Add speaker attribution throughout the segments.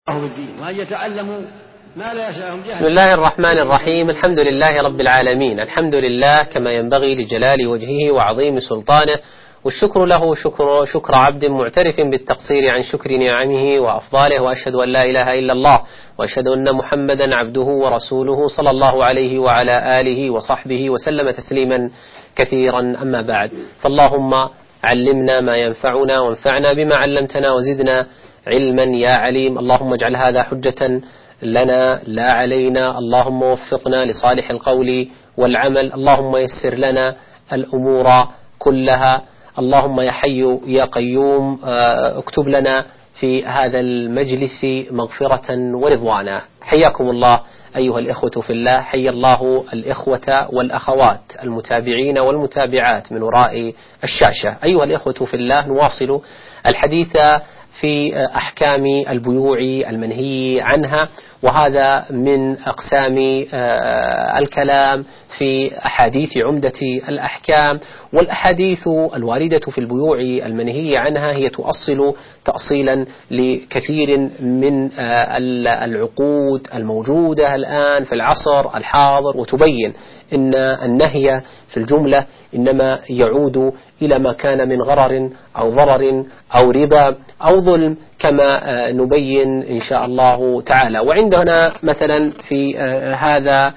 Speaker 1: بالدين وأن يتعلموا ما لا يسعهم جهل.
Speaker 2: بسم الله الرحمن الرحيم. الحمد لله رب العالمين، الحمد لله كما ينبغي لجلال وجهه وعظيم سلطانه، والشكر له شكر عبد معترف بالتقصير عن شكر نعمه وأفضاله، وأشهد أن لا إله إلا الله، وأشهد أن محمدا عبده ورسوله صلى الله عليه وعلى آله وصحبه وسلم تسليما كثيرا. أما بعد، فاللهم علمنا ما ينفعنا وانفعنا بما علمتنا وزدنا علما يا عليم. اللهم اجعل هذا حجة لنا لا علينا، اللهم وفقنا لصالح القول والعمل، اللهم يسر لنا الأمور كلها، اللهم يا حي يا قيوم اكتب لنا في هذا المجلس مغفرة ورضوانا. حياكم الله أيها الإخوة في الله، حيا الله الإخوة والأخوات المتابعين والمتابعات من وراء الشاشة. أيها الإخوة في الله، نواصل الحديث في أحكام البيوع المنهي عنها، وهذا من أقسام الكلام في أحاديث عمدة الأحكام. والأحاديث الواردة في البيوع المنهي عنها هي تؤصل تأصيلا لكثير من العقود الموجودة الآن في العصر الحاضر، وتبين إن النهي في الجملة إنما يعود إلى ما كان من غرر أو ضرر أو ربا أو ظلم، كما نبين إن شاء الله تعالى. وعندنا مثلا في هذا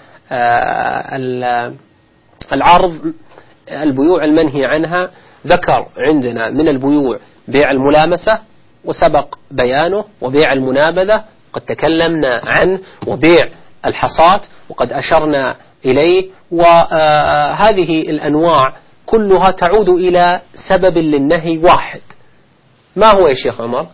Speaker 2: العرض البيوع المنهي عنها، ذكر عندنا من البيوع بيع الملامسة وسبق بيانه، وبيع المنابذة قد تكلمنا عنه، وبيع الحصاة وقد أشرنا إليه. وهذه الأنواع كلها تعود إلى سبب للنهي واحد. ما هو يا شيخ عمر؟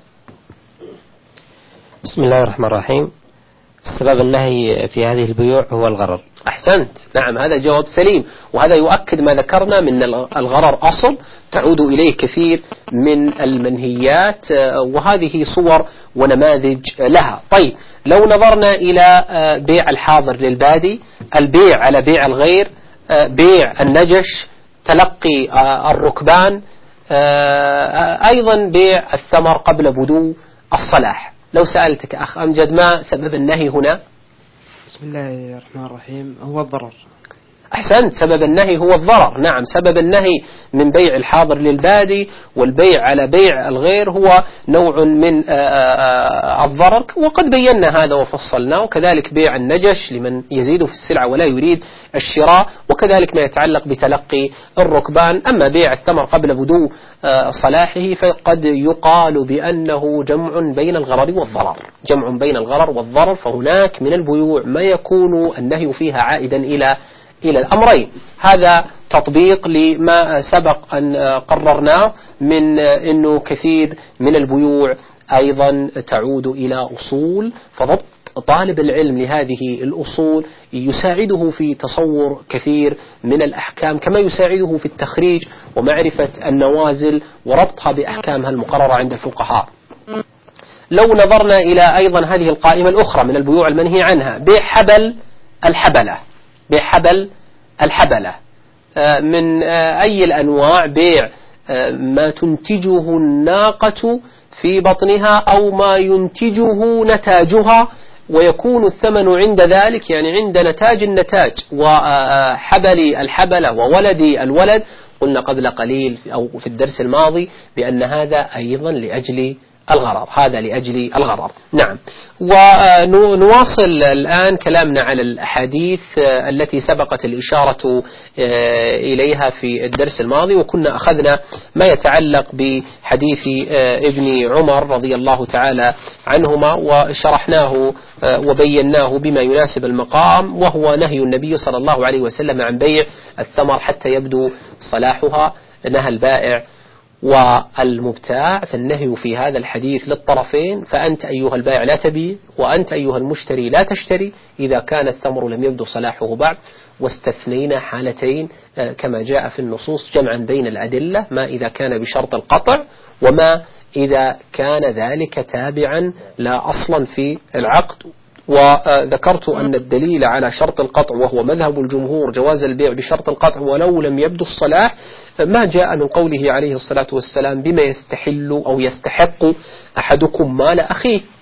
Speaker 3: بسم الله الرحمن الرحيم. سبب النهي في هذه البيوع هو الغرر.
Speaker 2: أحسنت، نعم، هذا جواب سليم، وهذا يؤكد ما ذكرنا من الغرر أصل تعود إليه كثير من المنهيات، وهذه صور ونماذج لها. طيب، لو نظرنا إلى بيع الحاضر للبادي، البيع على بيع الغير، بيع النجش، تلقي الركبان، أيضا بيع الثمر قبل بدو الصلاح. لو سألتك أخ أمجد ما سبب النهي هنا؟
Speaker 4: بسم الله الرحمن الرحيم، هو الضرر.
Speaker 2: أحسنت، سبب النهي هو الضرر. نعم، سبب النهي من بيع الحاضر للبادي والبيع على بيع الغير هو نوع من الضرر، وقد بينا هذا وفصلناه. وكذلك بيع النجش لمن يزيد في السلعة ولا يريد الشراء، وكذلك ما يتعلق بتلقي الركبان. أما بيع الثمر قبل بدو صلاحه فقد يقال بأنه جمع بين الغرر والضرر، جمع بين الغرر والضرر، فهناك من البيوع ما يكون النهي فيها عائدا إلى الأمرين. هذا تطبيق لما سبق أن قررناه من أنه كثير من البيوع أيضا تعود إلى أصول، فضبط طالب العلم لهذه الأصول يساعده في تصور كثير من الأحكام، كما يساعده في التخريج ومعرفة النوازل وربطها بأحكامها المقررة عند الفقهاء. لو نظرنا إلى أيضا هذه القائمة الأخرى من البيوع المنهي عنها، بيع حبل الحبلة، بيع حبل الحبلة من أي الأنواع؟ بيع ما تنتجه الناقة في بطنها أو ما ينتجه نتاجها، ويكون الثمن عند ذلك، يعني عند نتاج النتاج وحبل الحبلة وولد الولد. قلنا قبل قليل أو في الدرس الماضي بأن هذا أيضا لأجل الغرر، هذا لأجل الغرر. نعم، ونواصل الآن كلامنا على الأحاديث التي سبقت الإشارة إليها في الدرس الماضي، وكنا أخذنا ما يتعلق بحديث ابن عمر رضي الله تعالى عنهما، وشرحناه وبيناه بما يناسب المقام، وهو نهي النبي صلى الله عليه وسلم عن بيع الثمر حتى يبدو صلاحها. نهى البائع والمبتاع، فالنهي في هذا الحديث للطرفين، فأنت أيها البائع لا تبيع، وأنت أيها المشتري لا تشتري إذا كان الثمر لم يبدو صلاحه بعد. واستثنينا حالتين كما جاء في النصوص جمعا بين الأدلة، ما إذا كان بشرط القطع وما إذا كان ذلك تابعا لا أصلا في العقد. وذكرت أن الدليل على شرط القطع، وهو مذهب الجمهور جواز البيع بشرط القطع ولو لم يبدو الصلاح، ما جاء من قوله عليه الصلاة والسلام بما يستحل أو يستحق أحدكم مال أخيه،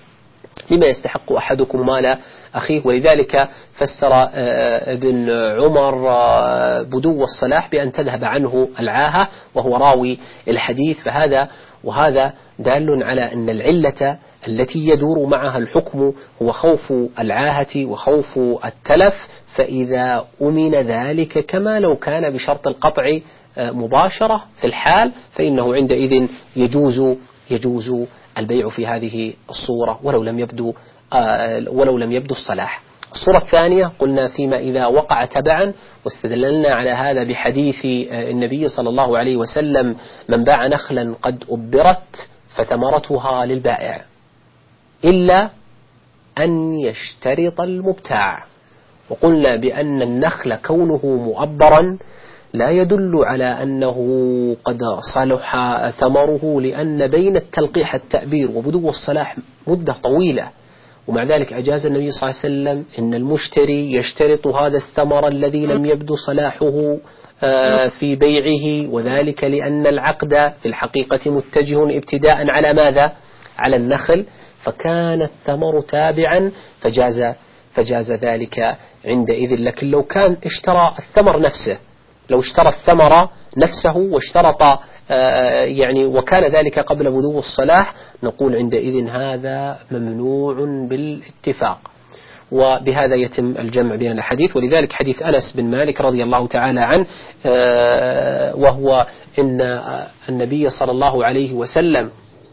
Speaker 2: بما يستحق أحدكم مال أخيه. ولذلك فسر ابن عمر بدو الصلاح بأن تذهب عنه العاهة وهو راوي الحديث. وهذا دال على أن العلة التي يدور معها الحكم هو خوف العاهة وخوف التلف، فإذا أمن ذلك كما لو كان بشرط القطع مباشرة في الحال فإنه عندئذ يجوز البيع في هذه الصورة ولو لم يبدو الصلاح. الصورة الثانية قلنا فيما إذا وقع تبعا، واستدللنا على هذا بحديث النبي صلى الله عليه وسلم: من باع نخلا قد أبرت فثمرتها للبائع إلا أن يشترط المبتاع. وقلنا بأن النخل كونه مؤبرا لا يدل على أنه قد صلح ثمره، لأن بين التلقيح التأبير وبدو الصلاح مدة طويلة، ومع ذلك أجاز النبي صلى الله عليه وسلم إن المشتري يشترط هذا الثمر الذي لم يبدو صلاحه في بيعه، وذلك لأن العقد في الحقيقة متجه ابتداء على ماذا؟ على النخل، فكان الثمر تابعا فجاز ذلك عندئذ. لكن لو كان اشترى الثمر نفسه، لو اشترى الثمر نفسه واشترط وكان ذلك قبل بدو الصلاح، نقول عندئذ هذا ممنوع بالاتفاق. وبهذا يتم الجمع بين الحديث. ولذلك حديث أنس بن مالك رضي الله تعالى عنه وهو إن النبي صلى الله عليه وسلم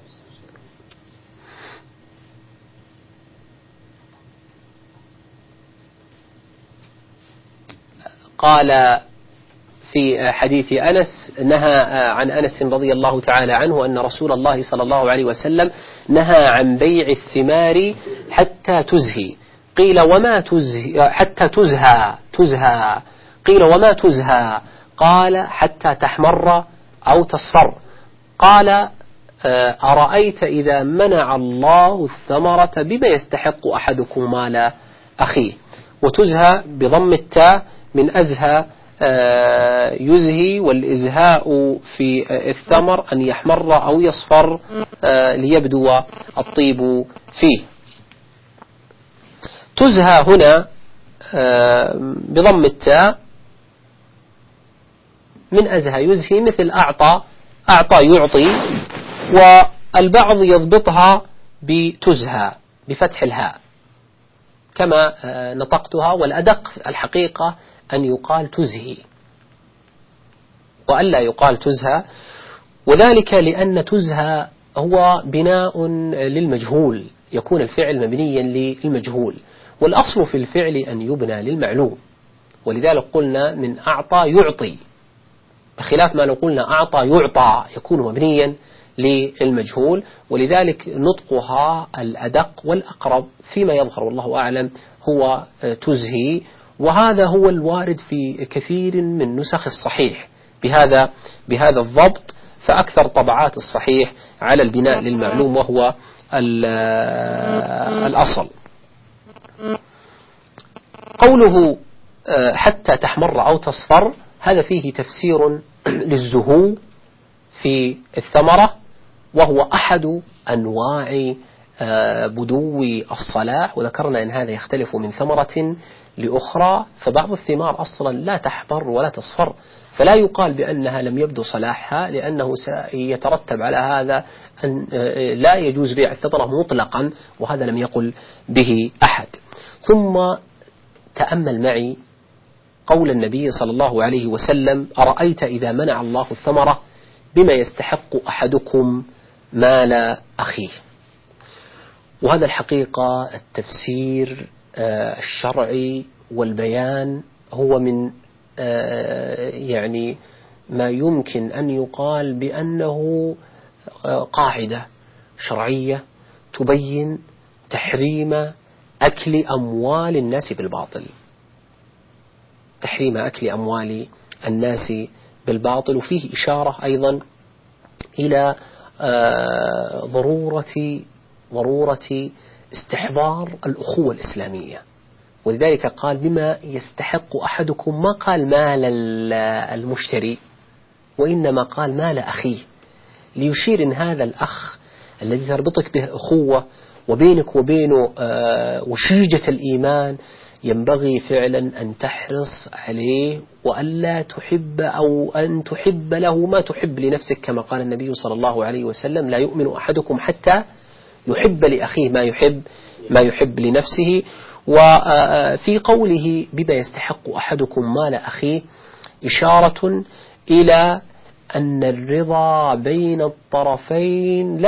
Speaker 2: قال في حديث أنس، نهى عن أنس رضي الله تعالى عنه أن رسول الله صلى الله عليه وسلم نهى عن بيع الثمار حتى تزهي. قيل وما تزهي؟ حتى تزهى. قيل وما تزهى؟ قال حتى تحمر أو تصفر. قال أرأيت إذا منع الله الثمرة بما يستحق أحدكم مال أخيه. وتزهى بضم التاء من أزهى يزهي، والإزهاء في الثمر أن يحمر أو يصفر ليبدو الطيب فيه. تزهى هنا بضم التاء من أزهى يزهي، مثل أعطى يعطي، والبعض يضبطها بتزهى بفتح الهاء كما نطقتها، والأدق الحقيقة أن يقال تزهي وألا يقال تزهى، وذلك لأن تزهى هو بناء للمجهول، يكون الفعل مبنيا للمجهول، والأصل في الفعل أن يبنى للمعلوم. ولذلك قلنا من أعطى يعطي، بخلاف ما لو قلنا أعطى يعطى يكون مبنيا للمجهول. ولذلك نطقها الأدق والأقرب فيما يظهر والله أعلم هو تزهي، وهذا هو الوارد في كثير من نسخ الصحيح بهذا الضبط. فأكثر طبعات الصحيح على البناء للمعلوم وهو الأصل. قوله حتى تحمر أو تصفر، هذا فيه تفسير للزهو في الثمرة، وهو أحد أنواع بدو الصلاح. وذكرنا أن هذا يختلف من ثمرة لأخرى، فبعض الثمار أصلا لا تحمر ولا تصفر، فلا يقال بأنها لم يبدو صلاحها، لأنه سيترتب على هذا أن لا يجوز بيع الثمرة مطلقا، وهذا لم يقل به أحد. ثم تأمل معي قول النبي صلى الله عليه وسلم: أرأيت إذا منع الله الثمرة بما يستحق أحدكم مال أخيه. وهذا الحقيقة التفسير الشرعي والبيان هو من ما يمكن أن يقال بأنه قاعدة شرعية تبين تحريم أكل أموال الناس بالباطل، تحريم أكل أموال الناس بالباطل. وفيه إشارة أيضا إلى ضرورة استحضار الأخوة الإسلامية، ولذلك قال بما يستحق أحدكم، ما قال مال المشتري وإنما قال مال أخيه، ليشير إن هذا الأخ الذي تربطك به أخوة وبينك وبينه وشيجة الإيمان، ينبغي فعلا أن تحرص عليه وألا تحب أو أن تحب له ما تحب لنفسك، كما قال النبي صلى الله عليه وسلم: لا يؤمن أحدكم حتى يحب لأخيه ما يحب لنفسه. وفي قوله: بما يستحق أحدكم مال أخيه، إشارة إلى أن الرضا بين الطرفين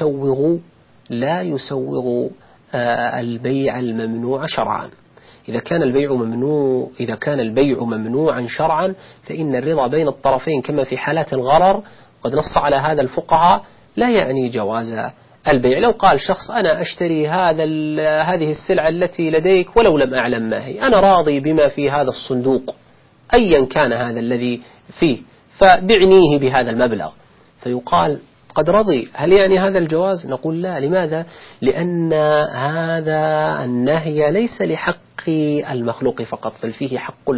Speaker 2: لا يسوغ البيع الممنوع شرعا. إذا كان البيع ممنوعا شرعا، فإن الرضا بين الطرفين كما في حالات الغرر، قد نص على هذا الفقهاء، لا يعني جواز البيع. لو قال شخص: أنا أشتري هذه السلعة التي لديك ولو لم أعلم ما هي، أنا راضي بما في هذا الصندوق أيا كان هذا الذي فيه، فبعنيه بهذا المبلغ، فيقال قد رضي. هل يعني هذا الجواز؟ نقول لا. لماذا؟ لأن هذا النهي ليس لحق المخلوق فقط، بل فيه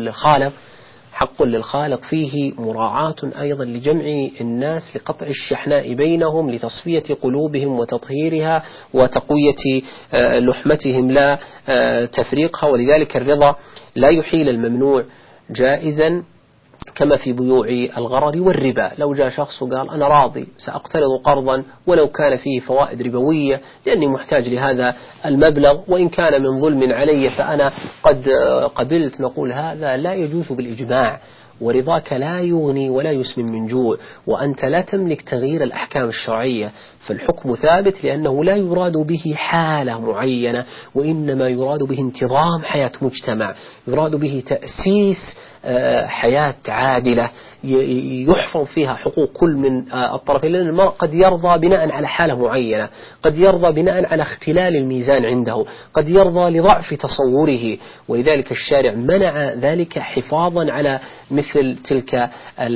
Speaker 2: حق للخالق، فيه مراعاة أيضا لجمع الناس، لقطع الشحناء بينهم، لتصفية قلوبهم وتطهيرها وتقوية لحمتهم لا تفريقها. ولذلك الرضا لا يحيل الممنوع جائزا، كما في بيوع الغرر والربا. لو جاء شخص وقال: أنا راضي سأقترض قرضا ولو كان فيه فوائد ربوية لأني محتاج لهذا المبلغ، وإن كان من ظلم علي فأنا قد قبلت، نقول هذا لا يجوز بالإجماع، ورضاك لا يغني ولا يسمن من جوع، وأنت لا تملك تغيير الأحكام الشرعية، فالحكم ثابت، لأنه لا يراد به حالة معينة، وإنما يراد به انتظام حياة مجتمع، يراد به تأسيس حياة عادلة يحفظ فيها حقوق كل من الطرفين. لأن المرء قد يرضى بناء على حالة معينة، قد يرضى بناء على اختلال الميزان عنده، قد يرضى لضعف تصوره، ولذلك الشارع منع ذلك حفاظا على مثل تلك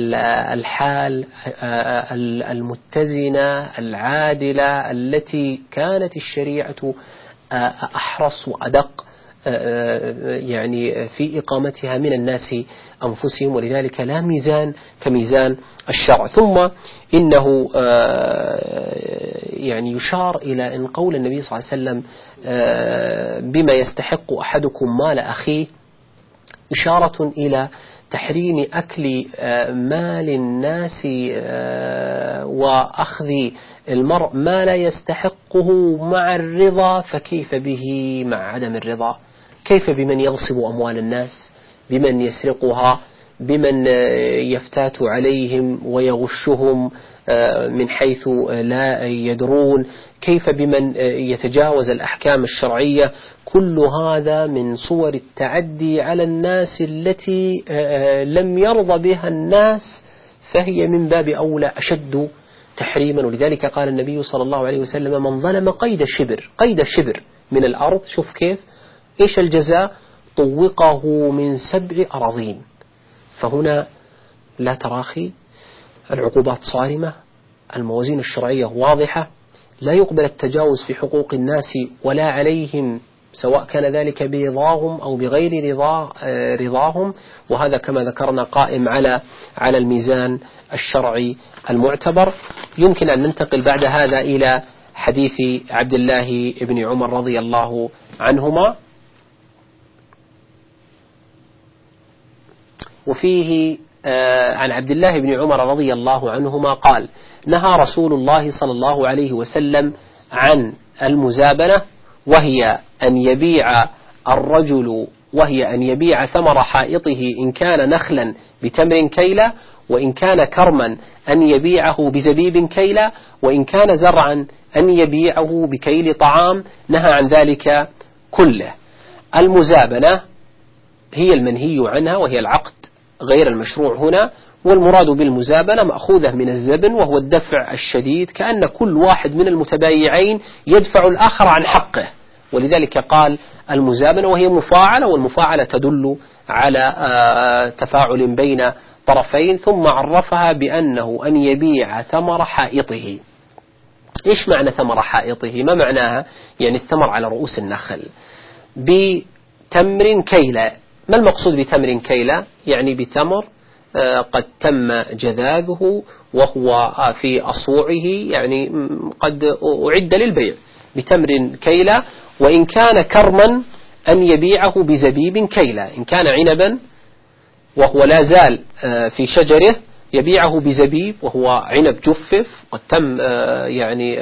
Speaker 2: الحال المتزنة العادلة التي كانت الشريعة أحرص وأدق يعني في إقامتها من الناس أنفسهم، ولذلك لا ميزان كميزان الشرع. ثم إنه يعني يشار إلى أن قول النبي صلى الله عليه وسلم: بما يستحق أحدكم مال أخيه، إشارة إلى تحريم أكل مال الناس وأخذ المرء ما لا يستحقه مع الرضا، فكيف به مع عدم الرضا؟ كيف بمن يغصب أموال الناس، بمن يسرقها، بمن يفتات عليهم ويغشهم من حيث لا يدرون، كيف بمن يتجاوز الأحكام الشرعية؟ كل هذا من صور التعدي على الناس التي لم يرضى بها الناس، فهي من باب أولى أشد تحريما. ولذلك قال النبي صلى الله عليه وسلم: من ظلم قيد شبر من الأرض، شوف كيف، إيش الجزاء؟ طوقه من 7 أراضين. فهنا لا تراخي، العقوبات صارمة، الموازين الشرعية واضحة، لا يقبل التجاوز في حقوق الناس ولا عليهم، سواء كان ذلك برضاهم أو بغير رضاهم، وهذا كما ذكرنا قائم على الميزان الشرعي المعتبر. يمكن أن ننتقل بعد هذا إلى حديث عبد الله بن عمر رضي الله عنهما، وفيه عن عبد الله بن عمر رضي الله عنهما قال: نهى رسول الله صلى الله عليه وسلم عن المزابنة، وهي أن يبيع ثمر حائطه إن كان نخلا بتمر كيلا، وإن كان كرما أن يبيعه بزبيب كيلا، وإن كان زرعا أن يبيعه بكيل طعام، نهى عن ذلك كله. المزابنة هي المنهي عنها، وهي العقد غير المشروع هنا، والمراد بالمزابنة مأخوذة من الزبن، وهو الدفع الشديد، كأن كل واحد من المتبايعين يدفع الآخر عن حقه، ولذلك قال المزابنة، وهي مفاعلة، والمفاعلة تدل على تفاعل بين طرفين. ثم عرفها بأنه أن يبيع ثمر حائطه. إيش معنى ثمر حائطه؟ ما معناها؟ يعني الثمر على رؤوس النخل بتمر كيلة. ما المقصود بتمر كيلة؟ يعني بتمر قد تم جذاذه وهو في أصوعه، يعني قد أعد للبيع، بتمر كيلا، وإن كان كرما أن يبيعه بزبيب كيلا. إن كان عنبا وهو لا زال في شجره يبيعه بزبيب وهو عنب جفف قد تم يعني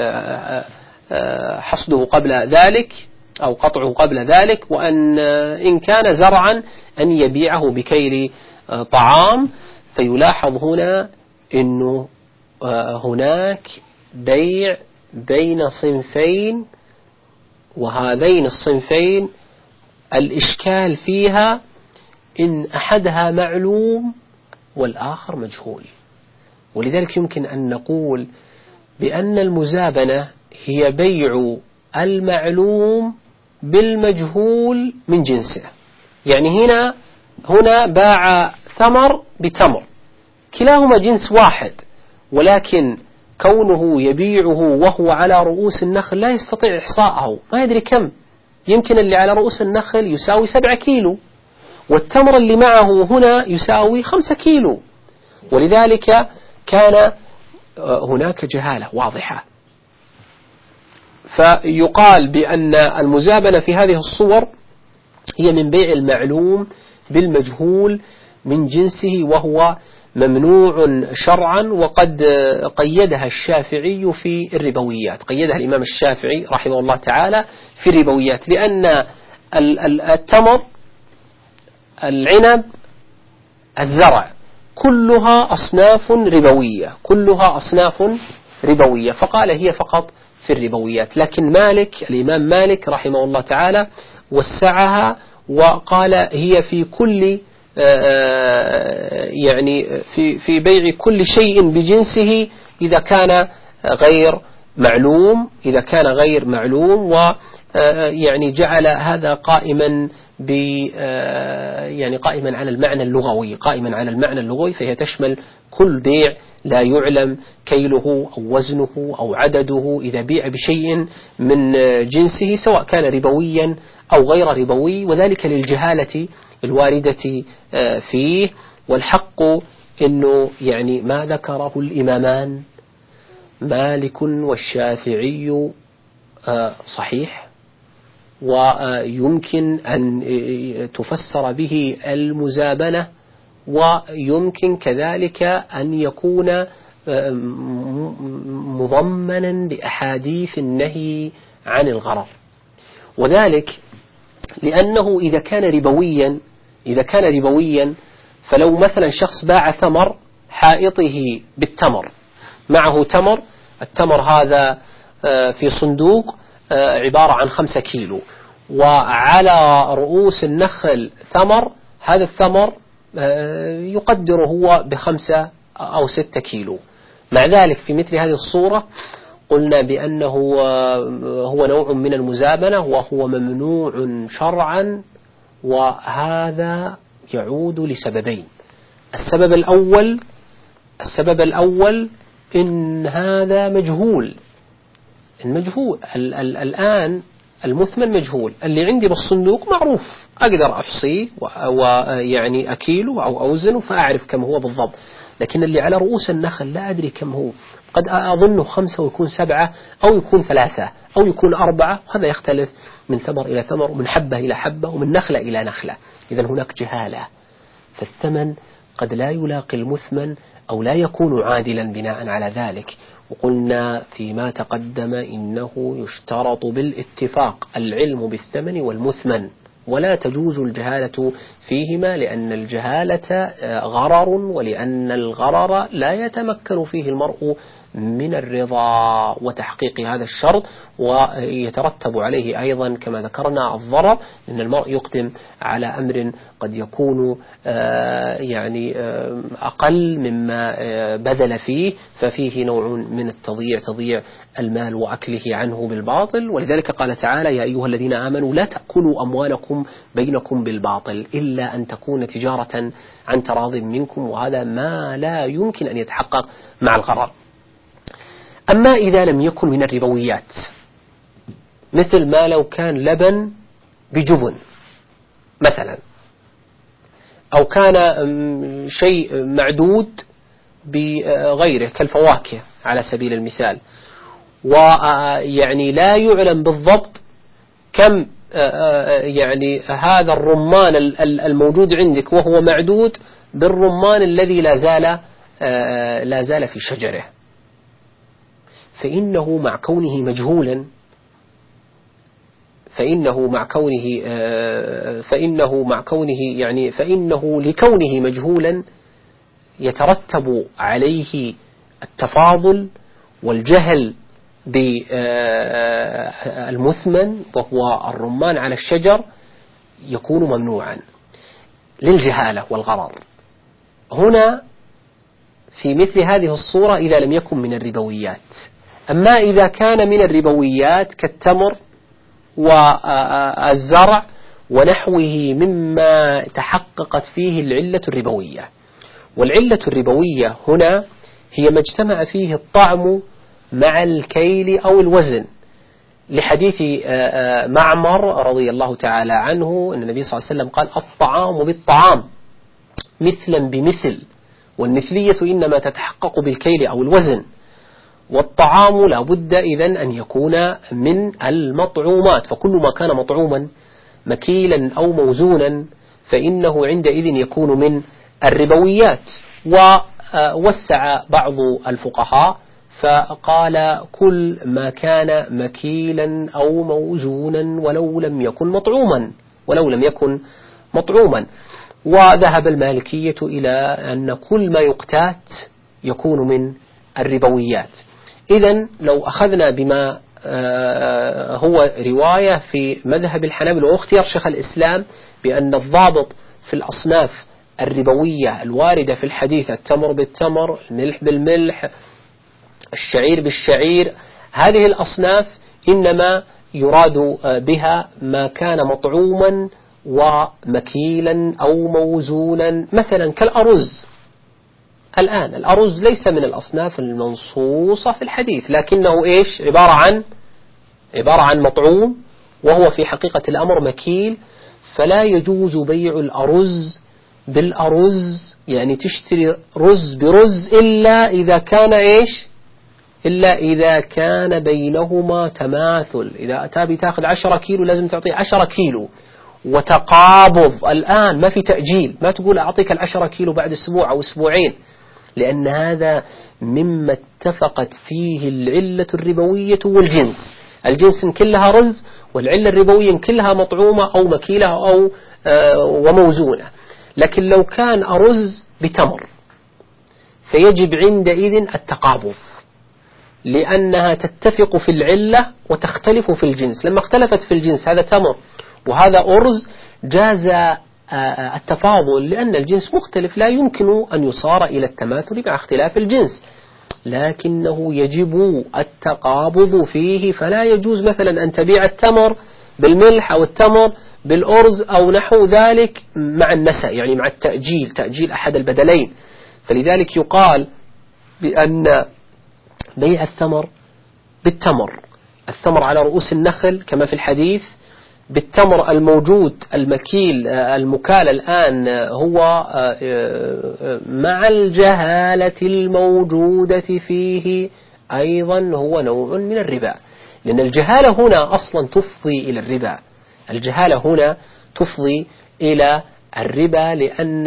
Speaker 2: حصده قبل ذلك أو قطعه قبل ذلك. وأن إن كان زرعا أن يبيعه بكيل طعام. فيلاحظ هنا أنه هناك بيع بين صنفين، وهذين الصنفين الإشكال فيها إن أحدها معلوم والآخر مجهول. ولذلك يمكن أن نقول بأن المزابنة هي بيع المعلوم بالمجهول من جنسه. يعني هنا باع ثمر بتمر، كلاهما جنس واحد، ولكن كونه يبيعه وهو على رؤوس النخل لا يستطيع إحصاءه، ما يدري كم، يمكن اللي على رؤوس النخل يساوي 7 كيلو، والتمر اللي معه هنا يساوي 5 كيلو. ولذلك كان هناك جهالة واضحة. فيقال بأن المزابنة في هذه الصور هي من بيع المعلوم بالمجهول من جنسه، وهو ممنوع شرعا. وقد قيدها الشافعي في الربويات، قيدها الإمام الشافعي رحمه الله تعالى في الربويات، لأن التمر، العنب، الزرع كلها أصناف ربوية، كلها أصناف ربوية، فقال هي فقط في الربويات. لكن مالك، الإمام مالك رحمه الله تعالى وسعها وقال هي في كل يعني في بيع كل شيء بجنسه إذا كان غير معلوم، إذا كان غير معلوم. ويعني جعل هذا قائما يعني قائما على المعنى اللغوي، قائما على المعنى اللغوي، فهي تشمل كل بيع لا يعلم كيله أو وزنه أو عدده إذا بيع بشيء من جنسه، سواء كان ربويا أو غير ربوي، وذلك للجهالة الواردة فيه. والحق إنه يعني ما ذكره الإمامان مالك والشافعي صحيح، ويمكن أن تفسر به المزابنة، ويمكن كذلك أن يكون مضمنا لأحاديث النهي عن الغرر. وذلك لأنه إذا كان ربويا فلو مثلا شخص باع ثمر حائطه بالتمر، معه تمر، التمر هذا في صندوق عبارة عن 5 كيلو، وعلى رؤوس النخل ثمر، هذا الثمر يقدر هو ب5 أو 6 كيلو. مع ذلك في مثل هذه الصورة قلنا بأنه هو نوع من المزابنة وهو ممنوع شرعا، وهذا يعود لسببين. السبب الأول إن هذا مجهول. الآن المثمن مجهول، اللي عندي بالصندوق معروف، أقدر أحصيه ويعني أكيله أو أوزنه فأعرف كم هو بالضبط، لكن اللي على رؤوس النخل لا أدري كم هو، قد أظنه 5 ويكون 7 أو يكون 3 أو يكون 4، وهذا يختلف من ثمر إلى ثمر ومن حبة إلى حبة ومن نخلة إلى نخلة. إذن هناك جهالة، فالثمن قد لا يلاقي المثمن أو لا يكون عادلا بناء على ذلك. وقلنا فيما تقدم إنه يشترط بالاتفاق العلم بالثمن والمثمن، ولا تجوز الجهالة فيهما، لأن الجهالة غرر، ولأن الغرر لا يتمكن فيه المرء من الرضا وتحقيق هذا الشرط، ويترتب عليه أيضا كما ذكرنا الضرر، أن المرء يقدم على أمر قد يكون يعني أقل مما بذل فيه، ففيه نوع من تضييع المال وأكله عنه بالباطل. ولذلك قال تعالى: يا أيها الذين آمنوا لا تأكلوا أموالكم بينكم بالباطل إلا أن تكون تجارة عن تراض منكم، وهذا ما لا يمكن أن يتحقق مع الغرر. أما إذا لم يكن من الربويات، مثل ما لو كان لبن بجبن مثلا، أو كان شيء معدود بغيره كالفواكه على سبيل المثال، ويعني لا يعلم بالضبط كم يعني هذا الرمان الموجود عندك وهو معدود بالرمان الذي لا زال في شجره، فإنه مع كونه مجهولا فإنه لكونه مجهولا يترتب عليه التفاضل والجهل بالمثمن وهو الرمان على الشجر يكون ممنوعا للجهالة والغرر. هنا في مثل هذه الصورة إذا لم يكن من الربويات. أما إذا كان من الربويات كالتمر والزرع ونحوه مما تحققت فيه العلة الربوية، والعلة الربوية هنا هي ما اجتمع فيه الطعم مع الكيل أو الوزن، لحديث معمر رضي الله تعالى عنه أن النبي صلى الله عليه وسلم قال: الطعام بالطعام مثلا بمثل، والمثلية إنما تتحقق بالكيل أو الوزن، والطعام لا بد إذن أن يكون من المطعومات، فكل ما كان مطعوما مكيلا أو موزونا فإنه عندئذ يكون من الربويات. ووسع بعض الفقهاء فقال: كل ما كان مكيلا أو موزونا ولو لم يكن مطعوما. وذهب المالكية إلى أن كل ما يقتات يكون من الربويات. إذن لو أخذنا بما هو رواية في مذهب الحنابلة، واختيار شيخ الإسلام بأن الضابط في الأصناف الربوية الواردة في الحديث التمر بالتمر، الملح بالملح، الشعير بالشعير، هذه الأصناف إنما يراد بها ما كان مطعوما ومكيلا أو موزونا، مثلا كالأرز. الآن الأرز ليس من الأصناف المنصوصة في الحديث، لكنه عبارة عن مطعوم، وهو في حقيقة الأمر مكيل، فلا يجوز بيع الأرز بالأرز، يعني تشتري رز برز إلا إذا كان بينهما تماثل. إذا أتى بتاخذ 10 كيلو لازم تعطيه 10 كيلو، وتقابض. الآن ما في تأجيل، ما تقول أعطيك 10 كيلو بعد أسبوع أو أسبوعين، لأن هذا مما اتفقت فيه العلة الربوية والجنس. الجنس كلها رز، والعلة الربوية كلها مطعومة أو مكيلة أو وموزونة. لكن لو كان أرز بتمر فيجب عندئذ التقابض، لأنها تتفق في العلة وتختلف في الجنس. لما اختلفت في الجنس، هذا تمر وهذا أرز، جاز التفاضل، لأن الجنس مختلف لا يمكن أن يصار إلى التماثل مع اختلاف الجنس، لكنه يجب التقابض فيه. فلا يجوز مثلا أن تبيع التمر بالملح أو التمر بالأرز أو نحو ذلك مع النسأ، يعني مع تأجيل أحد البدلين. فلذلك يقال بأن بيع الثمر بالتمر، الثمر على رؤوس النخل كما في الحديث، بالتمر الموجود المكيل المكال الآن هو مع الجهالة الموجودة فيه أيضا هو نوع من الربا، لأن الجهالة هنا أصلا تفضي إلى الربا. الجهالة هنا تفضي إلى الربا، لأن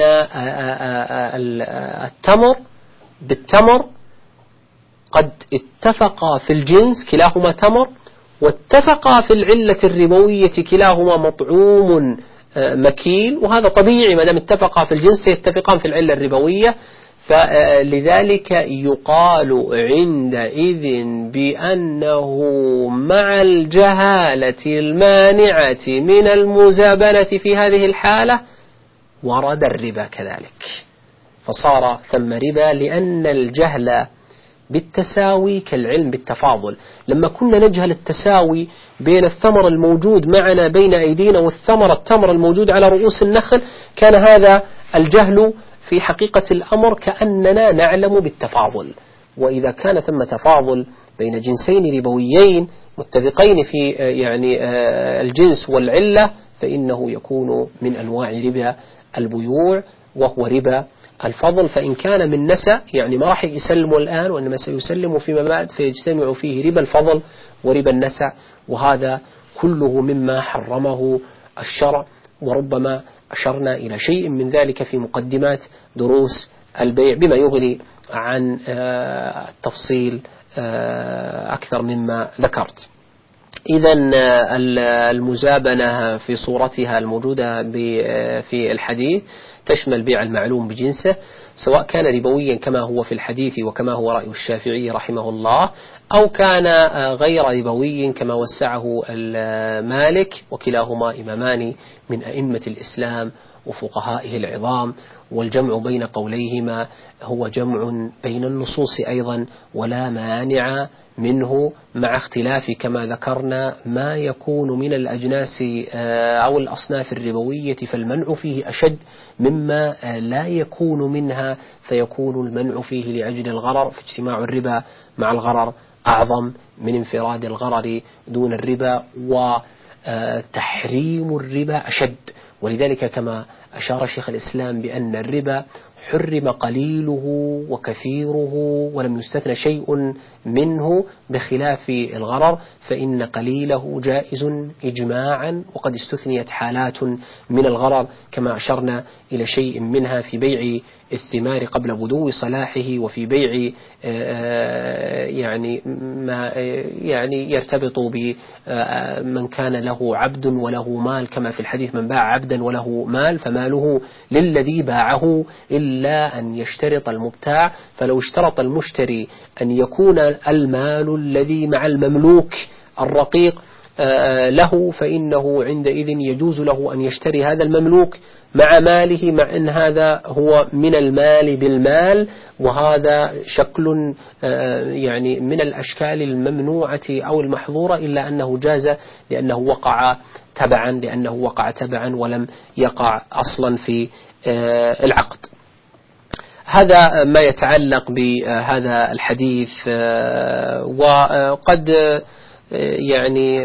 Speaker 2: التمر بالتمر قد اتفقا في الجنس كلاهما تمر، واتفقا في العلة الربوية كلاهما مطعوم مكيل، وهذا طبيعي ما دام اتفقا في الجنس يتفقان في العلة الربوية. فلذلك يقال عندئذ بأنه مع الجهالة المانعة من المزابنة في هذه الحالة ورد الربا كذلك، فصار ثم ربا، لأن الجهل بالتساوي كالعلم بالتفاضل. لما كنا نجهل التساوي بين الثمر الموجود معنا بين أيدينا التمر الموجود على رؤوس النخل، كان هذا الجهل في حقيقة الأمر كأننا نعلم بالتفاضل. وإذا كان ثم تفاضل بين جنسين ربويين متفقين في يعني الجنس والعلة، فإنه يكون من أنواع ربا البيوع، وهو ربا الفضل، فإن كان من نسى يعني ما راح يسلموا الآن وإنما سيسلموا فيما بعد، فيجتمع فيه ربا الفضل وربا النسى، وهذا كله مما حرمه الشرع. وربما أشرنا إلى شيء من ذلك في مقدمات دروس البيع بما يغني عن التفصيل أكثر مما ذكرت. إذن المزابنة في صورتها الموجودة في الحديث تشمل بيع المعلوم بجنسه، سواء كان ربويا كما هو في الحديث وكما هو رأي الشافعي رحمه الله، أو كان غير ربوي كما وسعه المالك، وكلاهما إمامان من أئمة الإسلام وفقهائه العظام، والجمع بين قوليهما هو جمع بين النصوص أيضا ولا مانع منه، مع اختلاف كما ذكرنا ما يكون من الأجناس أو الأصناف الربوية فالمنع فيه أشد مما لا يكون منها، فيكون المنع فيه لأجل الغرر، فاجتماع الربا مع الغرر أعظم من انفراد الغرر دون الربا، وتحريم الربا أشد. ولذلك كما أشار شيخ الإسلام بأن الربا حرم قليله وكثيره ولم يستثنى شيء منه، بخلاف الغرر فإن قليله جائز إجماعا، وقد استثنيت حالات من الغرر كما أشرنا إلى شيء منها في بيع الثمار قبل بدو صلاحه، وفي بيع يعني ما يعني يرتبط بمن كان له عبد وله مال، كما في الحديث من باع عبدا وله مال فماله للذي باعه إلا أن يشترط المبتاع، فلو اشترط المشتري أن يكون المال الذي مع المملوك الرقيق له فإنه عندئذ يجوز له أن يشتري هذا المملوك مع ماله، مع أن هذا هو من المال بالمال، وهذا شكل يعني من الأشكال الممنوعة أو المحظورة، إلا أنه جاز لأنه وقع تبعا ولم يقع أصلا في العقد. هذا ما يتعلق بهذا الحديث. وقد يعني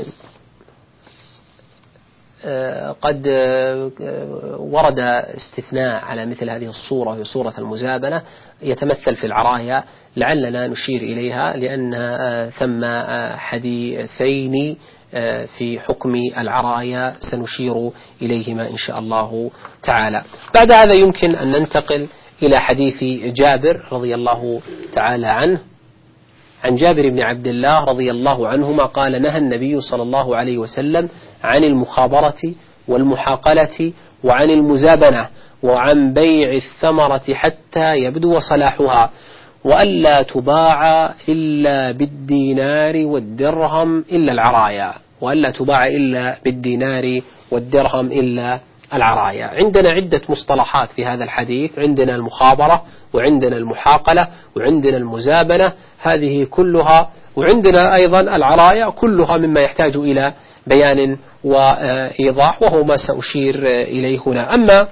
Speaker 2: قد ورد استثناء على مثل هذه الصورة في صورة المزابنة يتمثل في العرايا، لعلنا نشير إليها لأن ثم حديثين في حكم العرايا سنشير إليهما إن شاء الله تعالى. بعد هذا يمكن أن ننتقل إلى حديث جابر رضي الله تعالى عنه. عن جابر بن عبد الله رضي الله عنهما قال: نهى النبي صلى الله عليه وسلم عن المخابرة والمحاقلة وعن المزابنة وعن بيع الثمرة حتى يبدو صلاحها، وألا تباع إلا بالدينار والدرهم إلا العرايا، وألا تباع إلا بالدينار والدرهم إلا العرايا. عندنا عدة مصطلحات في هذا الحديث، عندنا المخابرة وعندنا المحاقلة وعندنا المزابنة، هذه كلها، وعندنا أيضا العرايا، كلها مما يحتاج إلى بيان وإيضاح، وهو ما سأشير إليه هنا. أما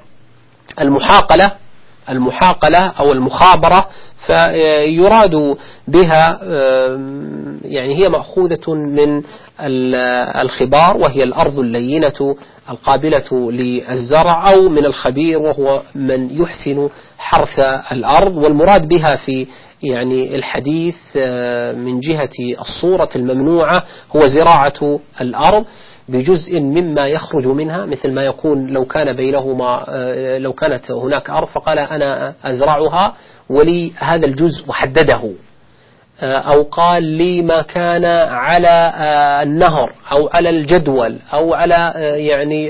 Speaker 2: المحاقلة أو المخابرة فيراد بها يعني هي مأخوذة من الخبار، وهي الأرض اللينة القابلة للزرع، أو من الخبير وهو من يحسن حرث الأرض. والمراد بها في يعني الحديث من جهة الصورة الممنوعة هو زراعة الأرض بجزء مما يخرج منها، مثل ما يكون لو كان بينهما لو كانت هناك أرض فقال أنا أزرعها ولي هذا الجزء وحدده، أو قال لي ما كان على النهر أو على الجدول أو على يعني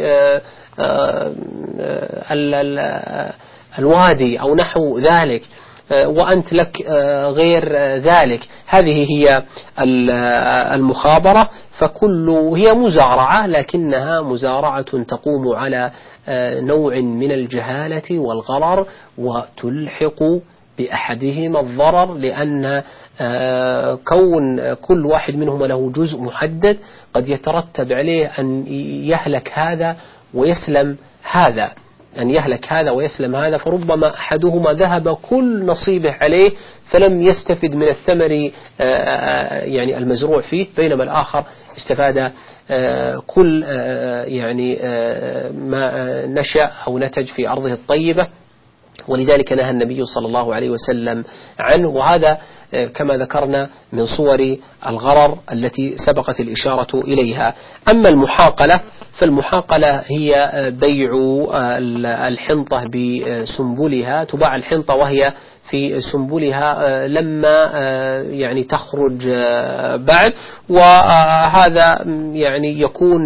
Speaker 2: الوادي أو نحو ذلك، وأنت لك غير ذلك. هذه هي المخابرة، هي مزارعة، لكنها مزارعة تقوم على نوع من الجهالة والغرر، وتلحق بأحدهما الضرر، لأن كون كل واحد منهما له جزء محدد قد يترتب عليه أن يهلك هذا ويسلم هذا، فربما أحدهما ذهب كل نصيبه عليه فلم يستفد من الثمر يعني المزروع فيه، بينما الآخر استفاد كل يعني ما نشأ أو نتج في أرضه الطيبة. ولذلك نهى النبي صلى الله عليه وسلم عنه، وهذا كما ذكرنا من صور الغرر التي سبقت الإشارة إليها. أما المحاقلة فالمحاقلة هي بيع الحنطة بسنبلها، تباع الحنطة وهي في سنبلها لما يعني تخرج بعد، وهذا يعني يكون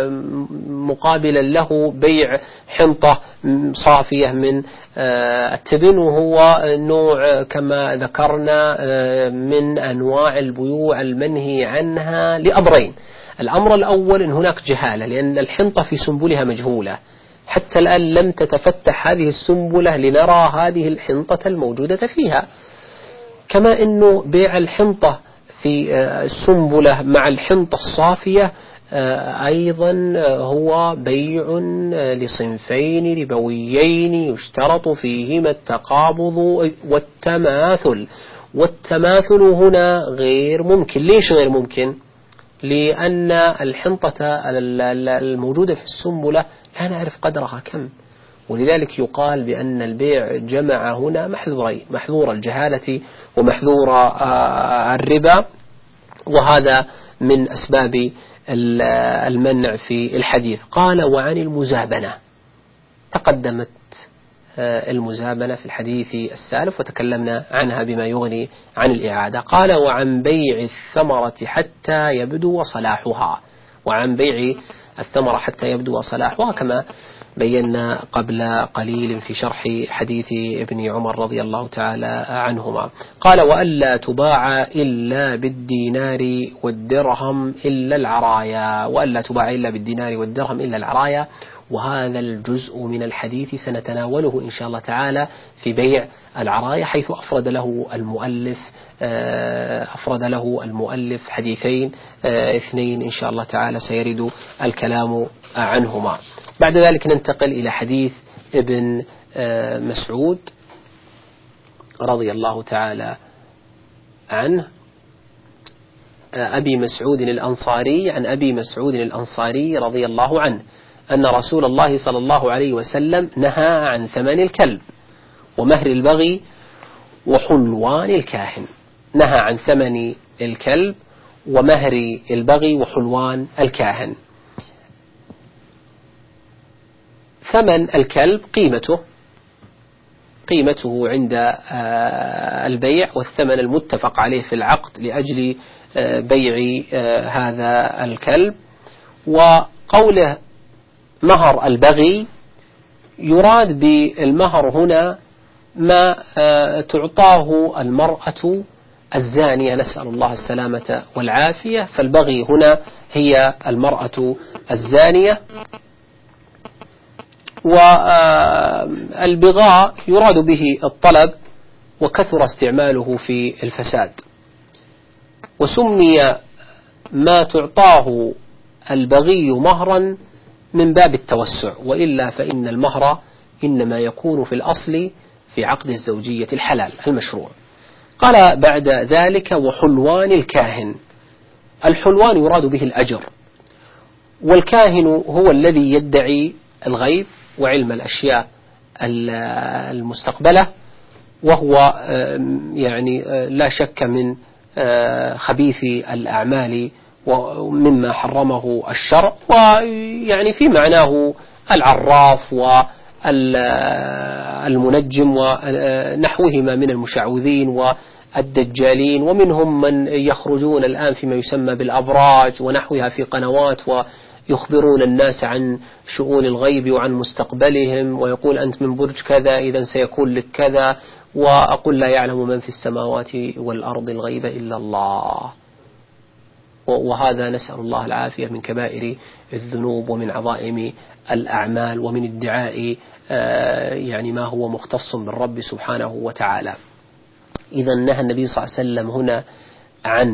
Speaker 2: مقابلا له بيع حنطة صافية من التبن، وهو نوع كما ذكرنا من أنواع البيوع المنهي عنها لأمرين. الأمر الأول أن هناك جهالة، لأن الحنطة في سنبلها مجهولة، حتى الآن لم تتفتح هذه السنبلة لنرى هذه الحنطة الموجودة فيها. كما أنه بيع الحنطة في السنبلة مع الحنطة الصافية أيضا هو بيع لصنفين ربويين يشترط فيهما التقابض والتماثل، والتماثل هنا غير ممكن. ليش غير ممكن؟ لأن الحنطة الموجودة في السنبلة لا نعرف قدرها كم، ولذلك يقال بأن البيع جمع هنا محذورين: محذور الجهالة ومحذور الربا، وهذا من أسباب المنع في الحديث. قال: وعن المزابنة، تقدمت المزابنة في الحديث السالف وتكلمنا عنها بما يغني عن الإعادة. قال: وعن بيع الثمرة حتى يبدو صلاحها، وعن بيع الثمرة حتى يبدو صلاحها كما بينا قبل قليل في شرح حديث ابن عمر رضي الله تعالى عنهما. قال: وألا تباع إلا بالدينار والدرهم إلا العرايا، وألا تباع إلا بالدينار والدرهم إلا العرايا. وهذا الجزء من الحديث سنتناوله إن شاء الله تعالى في بيع العرايا، حيث أفرد له المؤلف حديثين اثنين إن شاء الله تعالى سيرد الكلام عنهما. بعد ذلك ننتقل إلى حديث ابن مسعود رضي الله تعالى عنه، أبي مسعود الأنصاري، عن أبي مسعود الأنصاري رضي الله عنه أن رسول الله صلى الله عليه وسلم نهى عن ثمن الكلب ومهر البغي وحلوان الكاهن. نهى عن ثمن الكلب ومهر البغي وحلوان الكاهن. ثمن الكلب قيمته عند البيع، والثمن المتفق عليه في العقد لأجل بيع هذا الكلب. وقوله مهر البغي، يراد بالمهر هنا ما تعطاه المرأة الزانية، نسأل الله السلامة والعافية. فالبغي هنا هي المرأة الزانية، والبغاء يراد به الطلب، وكثر استعماله في الفساد. وسمي ما تعطاه البغي مهرا من باب التوسع، وإلا فإن المهر إنما يكون في الأصل في عقد الزوجية الحلال المشروع. قال بعد ذلك: وحلوان الكاهن. الحلوان يراد به الأجر، والكاهن هو الذي يدعي الغيب وعلم الأشياء المستقبلة، وهو يعني لا شك من خبيث الأعمال ومما حرمه الشرع، ويعني في معناه العراف والمنجم ونحوهما من المشعوذين والدجالين، ومنهم من يخرجون الآن فيما يسمى بالأبراج ونحوها في قنوات ويخبرون الناس عن شؤون الغيب وعن مستقبلهم، ويقول أنت من برج كذا إذا سيكون لك كذا، وأقول لا يعلم من في السماوات والأرض الغيب إلا الله. وهذا نسأل الله العافية من كبائر الذنوب ومن عظائم الأعمال ومن ادعاء يعني ما هو مختص بالرب سبحانه وتعالى. إذا نهى النبي صلى الله عليه وسلم هنا عن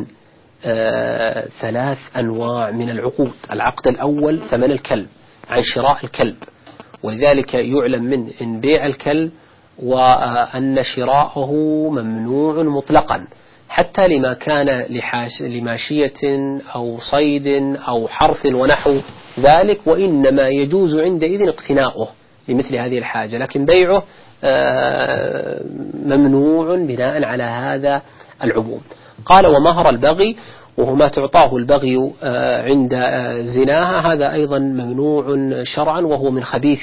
Speaker 2: 3 أنواع من العقود. العقد الأول ثمن الكلب، عن شراء الكلب، ولذلك يعلم من إن بيع الكلب وأن شراءه ممنوع مطلقا، حتى لما كان لماشية أو صيد أو حرث ونحو ذلك، وإنما يجوز عندئذ اقتناؤه لمثل هذه الحاجة، لكن بيعه ممنوع بناء على هذا العموم. قال ومهر البغي، وهو ما تعطاه البغي عند زناها، هذا أيضا ممنوع شرعا، وهو من خبيث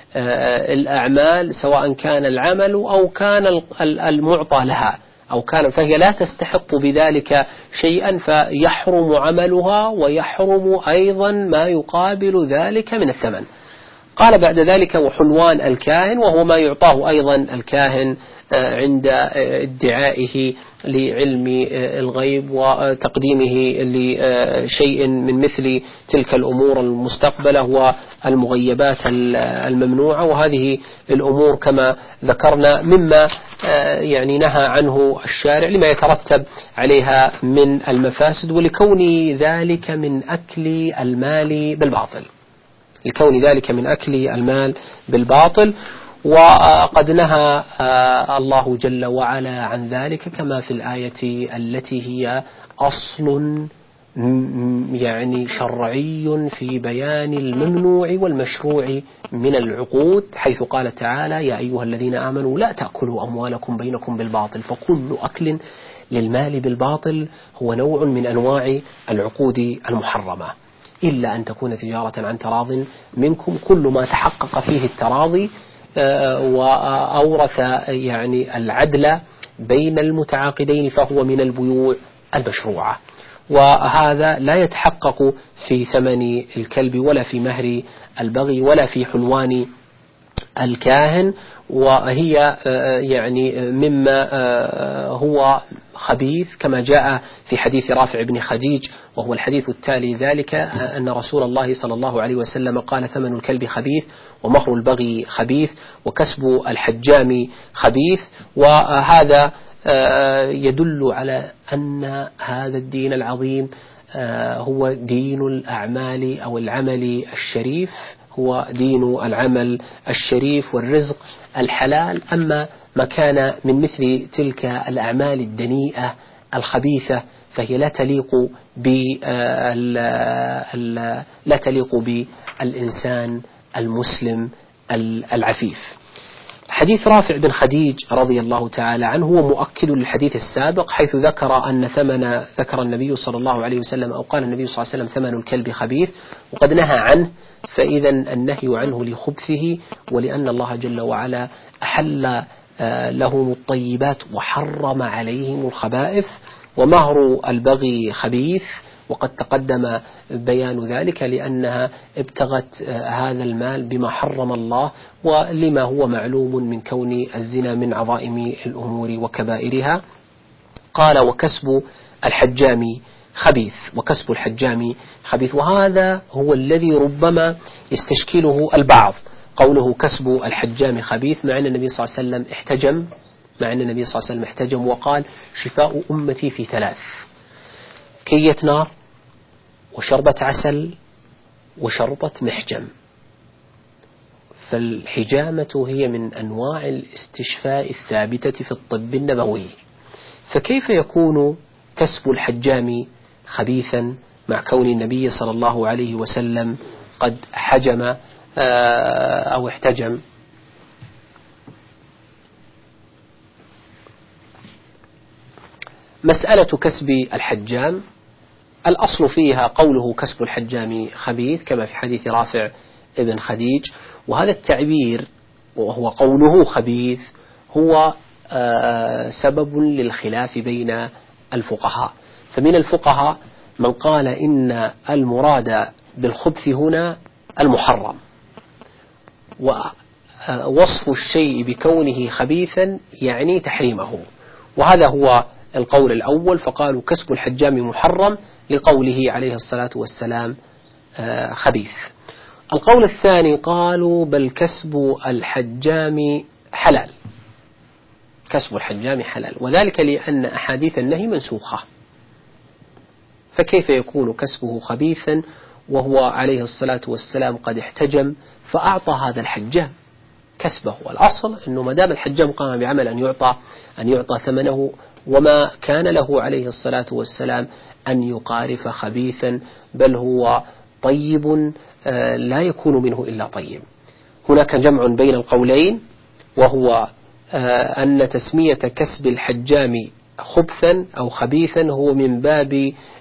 Speaker 2: الأعمال، سواء كان العمل أو كان المعطى لها، أو كان فهي لا تستحق بذلك شيئا، فيحرم عملها ويحرم أيضا ما يقابل ذلك من الثمن. قال بعد ذلك وحلوان الكاهن، وهو ما يعطاه أيضا الكاهن عند ادعائه لعلم الغيب وتقديمه لشيء من مثل تلك الأمور المستقبلة والمغيبات الممنوعة، وهذه الأمور كما ذكرنا مما يعني نهى عنه الشارع لما يترتب عليها من المفاسد، ولكون ذلك من أكل المال بالباطل، لكون ذلك من أكل المال بالباطل. وقد نهى الله جل وعلا عن ذلك كما في الآية التي هي أصل يعني شرعي في بيان الممنوع والمشروع من العقود، حيث قال تعالى يا أيها الذين آمنوا لا تأكلوا أموالكم بينكم بالباطل، فكل أكل للمال بالباطل هو نوع من أنواع العقود المحرمة، إلا أن تكون تجارة عن تراض منكم. كل ما تحقق فيه التراضي وأورث يعني العدل بين المتعاقدين فهو من البيوع المشروعة، وهذا لا يتحقق في ثمن الكلب ولا في مهر البغي ولا في حلوان الكاهن، وهي يعني مما هو خبيث كما جاء في حديث رافع بن خديج، وهو الحديث التالي ذلك أن رسول الله صلى الله عليه وسلم قال ثمن الكلب خبيث، ومهر البغي خبيث، وكسب الحجام خبيث. وهذا يدل على أن هذا الدين العظيم هو دين الأعمال أو العمل الشريف، هو دين العمل الشريف والرزق الحلال. أما ما كان من مثل تلك الأعمال الدنيئة الخبيثة فهي لا تليق بالإنسان المسلم العفيف. حديث رافع بن خديج رضي الله تعالى عنه هو مؤكد للحديث السابق، حيث ذكر النبي صلى الله عليه وسلم أو قال النبي صلى الله عليه وسلم ثمن الكلب خبيث، وقد نهى عنه، فإذا النهي عنه لخبثه، ولأن الله جل وعلا أحل لهم الطيبات وحرم عليهم الخبائث. ومهر البغي خبيث، وقد تقدم بيان ذلك، لأنها ابتغت هذا المال بما حرم الله، ولما هو معلوم من كون الزنا من عظائم الأمور وكبائرها. قال وكسب الحجام خبيث، وكسب الحجام خبيث، وهذا هو الذي ربما يستشكله البعض، قوله كسب الحجام خبيث، مع أن النبي صلى الله عليه وسلم احتجم وقال شفاء أمتي في 3: كية نار، وشربة عسل، وشرطة محجم. فالحجامة هي من أنواع الاستشفاء الثابتة في الطب النبوي، فكيف يكون كسب الحجام خبيثا مع كون النبي صلى الله عليه وسلم قد حجم أو احتجم؟ مسألة كسب الحجام الأصل فيها قوله كسب الحجام خبيث كما في حديث رافع ابن خديج، وهذا التعبير وهو قوله خبيث هو سبب للخلاف بين الفقهاء. فمن الفقهاء من قال إن المراد بالخبث هنا المحرم، ووصف الشيء بكونه خبيثا يعني تحريمه، وهذا هو القول الأول، فقالوا كسب الحجام محرم لقوله عليه الصلاة والسلام خبيث. القول الثاني قالوا بل كسب الحجام حلال، كسب الحجام حلال، وذلك لأن أحاديث النهي منسوخة، فكيف يكون كسبه خبيثا وهو عليه الصلاة والسلام قد احتجم فأعطى هذا الحجام كسبه؟ الأصل أنه ما دام الحجام قام بعمل أن يعطى ثمنه، وما كان له عليه الصلاة والسلام أن يقارف خبيثا، بل هو طيب لا يكون منه إلا طيب. هناك جمع بين القولين، وهو أن تسمية كسب الحجام خبثا أو خبيثا هو من باب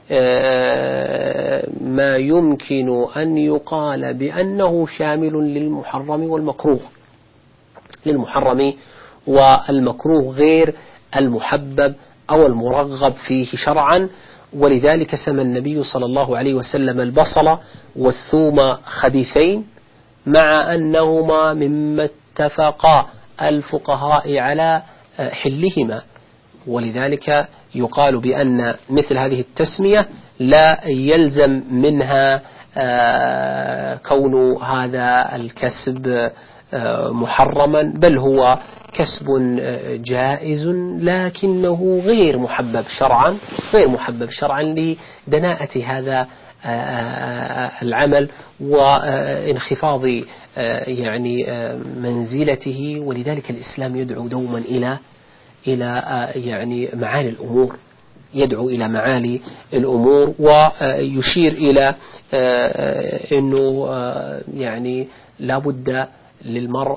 Speaker 2: ما يمكن أن يقال بأنه شامل للمحرم والمكروه، للمحرم والمكروه غير المحبب أو المرغب فيه شرعا. ولذلك سمى النبي صلى الله عليه وسلم البصل والثوم خبيثين، مع أنهما مما اتفق الفقهاء على حلهما. ولذلك يقال بأن مثل هذه التسمية لا يلزم منها كون هذا الكسب محرما، بل هو كسب جائز لكنه غير محبب شرعا، غير محبب شرعا لدناءة هذا العمل وانخفاض يعني منزلته. ولذلك الإسلام يدعو دوما إلى يعني معالي الأمور، يدعو إلى معالي الأمور، ويشير إلى أنه يعني لا بد للمرء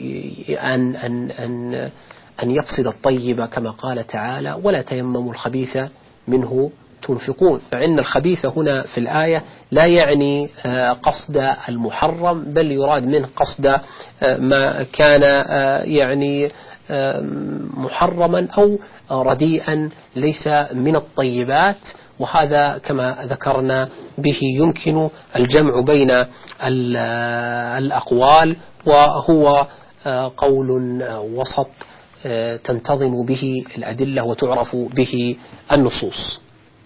Speaker 2: أن يقصد الطيب كما قال تعالى: ولا تيمموا الخبيث منه تنفقون. فإن الخبيث هنا في الآية لا يعني قصد المحرم، بل يراد منه قصد ما كان يعني محرما أو رديئا ليس من الطيبات. وهذا كما ذكرنا به يمكن الجمع بين الأقوال، وهو قول وسط تنتظم به الأدلة وتعرف به النصوص.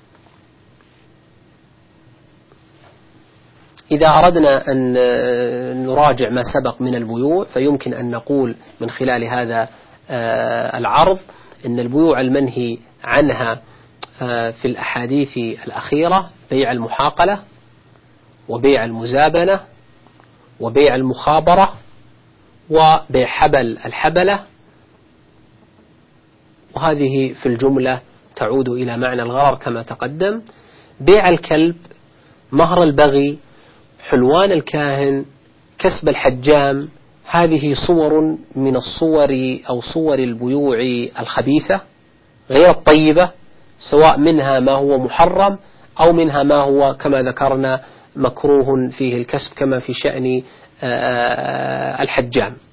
Speaker 2: إذا أردنا أن نراجع ما سبق من البيوع، فيمكن أن نقول من خلال هذا العرض أن البيوع المنهي عنها في الأحاديث الأخيرة بيع المحاقلة، وبيع المزابنة، وبيع المخابرة، وبيع حبل الحبلة، وهذه في الجملة تعود إلى معنى الغرر كما تقدم. بيع الكلب، مهر البغي، حلوان الكاهن، كسب الحجام، هذه صور من الصور أو صور البيوع الخبيثة غير الطيبة، سواء منها ما هو محرم أو منها ما هو كما ذكرنا مكروه فيه الكسب، كما في شأن الحجام.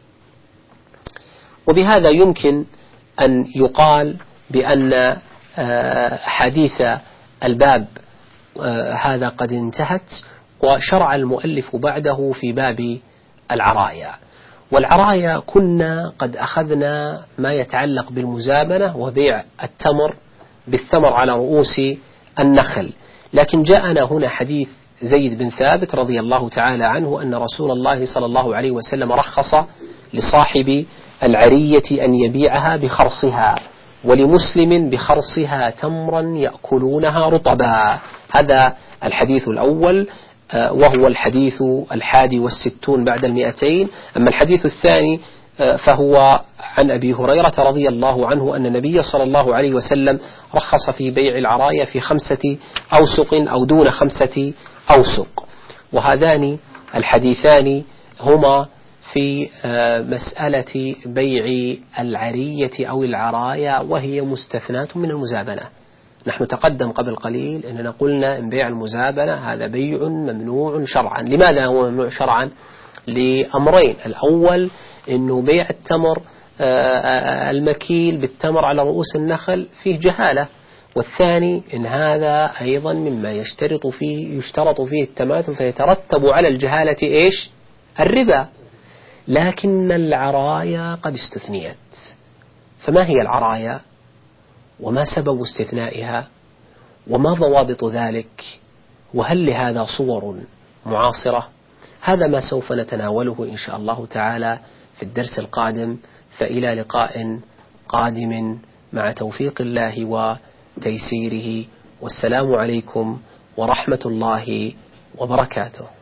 Speaker 2: وبهذا يمكن أن يقال بأن حديث الباب هذا قد انتهت، وشرع المؤلف بعده في باب العرايا. والعرايا كنا قد أخذنا ما يتعلق بالمزابنة وبيع التمر بالثمر على رؤوس النخل، لكن جاءنا هنا حديث زيد بن ثابت رضي الله تعالى عنه أن رسول الله صلى الله عليه وسلم رخص لصاحب العرية أن يبيعها بخرصها، ولمسلم بخرصها تمرا يأكلونها رطبا. هذا الحديث الأول، وهو الحديث 61 بعد 200. أما الحديث الثاني فهو عن أبي هريرة رضي الله عنه أن النبي صلى الله عليه وسلم رخص في بيع العرايا في 5 أوسق أو دون 5 أوسق. وهذان الحديثان هما في مسألة بيع العرية أو العرايا، وهي مستثناة من المزابنة. نحن تقدم قبل قليل أننا قلنا إن بيع المزابنة هذا بيع ممنوع شرعا. لماذا هو ممنوع شرعا؟ لأمرين: الأول أنه بيع التمر المكيل بالتمر على رؤوس النخل فيه جهالة، والثاني إن هذا أيضا مما يشترط فيه التماثل، فيترتب على الجهالة إيش؟ الربا. لكن العرايا قد استثنيت. فما هي العرايا؟ وما سبب استثنائها؟ وما ضوابط ذلك؟ وهل لهذا صور معاصرة؟ هذا ما سوف نتناوله إن شاء الله تعالى في الدرس القادم. فإلى لقاء قادم مع توفيق الله وتيسيره، والسلام عليكم ورحمة الله وبركاته.